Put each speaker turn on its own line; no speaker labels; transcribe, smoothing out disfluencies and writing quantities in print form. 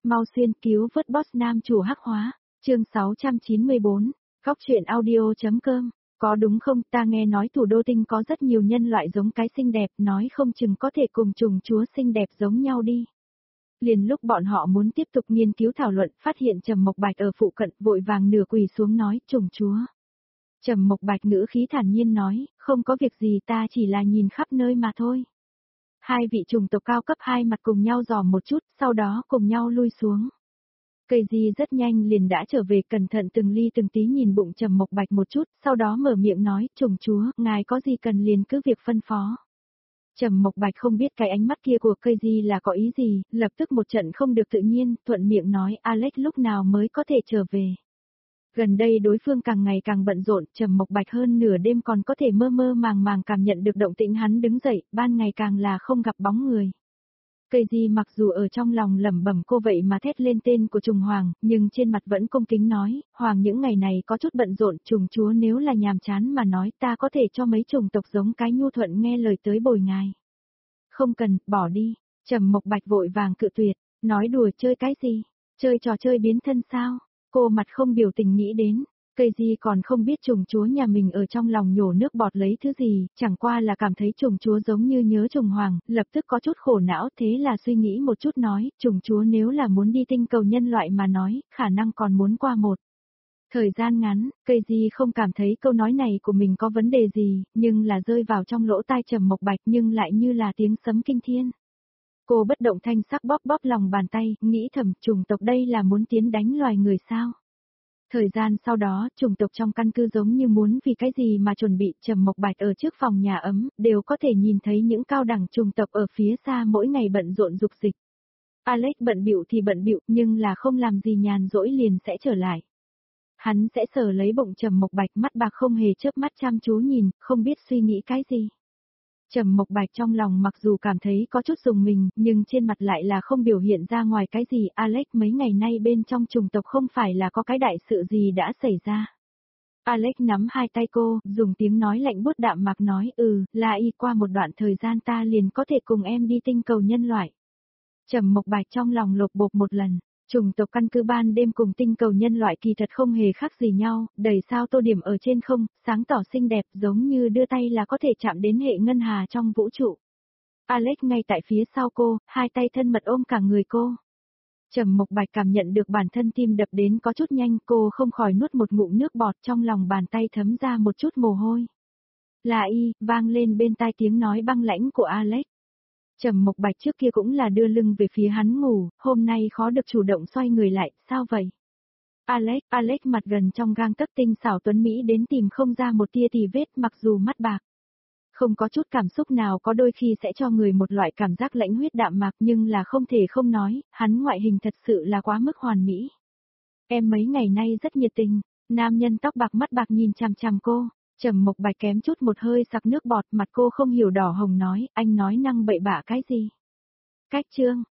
Mau xuyên cứu vớt boss nam chủ hắc hóa. Chương 694. Góc truyện audio.com. Có đúng không, ta nghe nói thủ đô tinh có rất nhiều nhân loại giống cái xinh đẹp, nói không chừng có thể cùng trùng chúa xinh đẹp giống nhau đi. Liền lúc bọn họ muốn tiếp tục nghiên cứu thảo luận, phát hiện Trầm Mộc Bạch ở phụ cận, vội vàng nửa quỳ xuống nói, trùng chúa. Trầm Mộc Bạch ngữ khí thản nhiên nói, không có việc gì, ta chỉ là nhìn khắp nơi mà thôi. Hai vị trùng tộc cao cấp hai mặt cùng nhau dòm một chút, sau đó cùng nhau lui xuống. Cây di rất nhanh liền đã trở về, cẩn thận từng ly từng tí nhìn bụng Trầm Mộc Bạch một chút, sau đó mở miệng nói, trùng chúa, ngài có gì cần liền cứ việc phân phó. Trầm Mộc Bạch không biết cái ánh mắt kia của cây di là có ý gì, lập tức một trận không được tự nhiên, thuận miệng nói, Alex lúc nào mới có thể trở về. Gần đây đối phương càng ngày càng bận rộn, Trầm Mộc Bạch hơn nửa đêm còn có thể mơ mơ màng màng cảm nhận được động tĩnh hắn đứng dậy, ban ngày càng là không gặp bóng người. Cây di mặc dù ở trong lòng lẩm bẩm cô vậy mà thét lên tên của trùng hoàng, nhưng trên mặt vẫn cung kính nói, hoàng những ngày này có chút bận rộn, trùng chúa nếu là nhàm chán mà nói ta có thể cho mấy trùng tộc giống cái nhu thuận nghe lời tới bồi ngài. Không cần, bỏ đi. Trầm Mộc Bạch vội vàng cự tuyệt, nói đùa chơi cái gì, chơi trò chơi biến thân sao, cô mặt không biểu tình nghĩ đến. Cây di còn không biết trùng chúa nhà mình ở trong lòng nhổ nước bọt lấy thứ gì, chẳng qua là cảm thấy trùng chúa giống như nhớ trùng hoàng, lập tức có chút khổ não, thế là suy nghĩ một chút nói, trùng chúa nếu là muốn đi tinh cầu nhân loại mà nói, khả năng còn muốn qua một thời gian ngắn. Cây di không cảm thấy câu nói này của mình có vấn đề gì, nhưng là rơi vào trong lỗ tai Trầm Mộc Bạch nhưng lại như là tiếng sấm kinh thiên. Cô bất động thanh sắc bóp bóp lòng bàn tay, nghĩ thầm trùng tộc đây là muốn tiến đánh loài người sao? Thời gian sau đó, chủng tộc trong căn cứ giống như muốn vì cái gì mà chuẩn bị. Trầm Mộc Bạch ở trước phòng nhà ấm, đều có thể nhìn thấy những cao đẳng chủng tộc ở phía xa mỗi ngày bận rộn dục dịch. Alex bận bịu thì bận bịu, nhưng là không làm gì nhàn rỗi liền sẽ trở lại. Hắn sẽ sờ lấy bụng Trầm Mộc Bạch, mắt bạc không hề chớp mắt chăm chú nhìn, không biết suy nghĩ cái gì. Trầm Mộc Bạch trong lòng mặc dù cảm thấy có chút rùng mình, nhưng trên mặt lại là không biểu hiện ra ngoài cái gì. Alex mấy ngày nay bên trong chủng tộc không phải là có cái đại sự gì đã xảy ra. Alex nắm hai tay cô, dùng tiếng nói lạnh buốt đạm mạc nói, là y qua một đoạn thời gian ta liền có thể cùng em đi tinh cầu nhân loại. Trầm Mộc Bạch trong lòng lột bột một lần. Chủng tộc căn cứ ban đêm cùng tinh cầu nhân loại kỳ thật không hề khác gì nhau, đầy sao tô điểm ở trên không, sáng tỏ xinh đẹp giống như đưa tay là có thể chạm đến hệ ngân hà trong vũ trụ. Alex ngay tại phía sau cô, hai tay thân mật ôm cả người cô. Trầm Mộc Bạch cảm nhận được bản thân tim đập đến có chút nhanh, cô không khỏi nuốt một ngụm nước bọt, trong lòng bàn tay thấm ra một chút mồ hôi. Là y, vang lên bên tai tiếng nói băng lãnh của Alex. Trầm Mộc Bạch trước kia cũng là đưa lưng về phía hắn ngủ, hôm nay khó được chủ động xoay người lại, sao vậy? Alex mặt gần trong gang tấc tinh xảo tuấn Mỹ đến tìm không ra một tia tì vết, mặc dù mắt bạc. Không có chút cảm xúc nào, có đôi khi sẽ cho người một loại cảm giác lãnh huyết đạm mạc, nhưng là không thể không nói, hắn ngoại hình thật sự là quá mức hoàn mỹ. Em mấy ngày nay rất nhiệt tình. Nam nhân tóc bạc mắt bạc nhìn chằm chằm cô. Trầm Mộc Bạch kém chút một hơi sặc nước bọt, mặt cô không hiểu đỏ hồng nói, anh nói năng bậy bạ cái gì? Cách chương,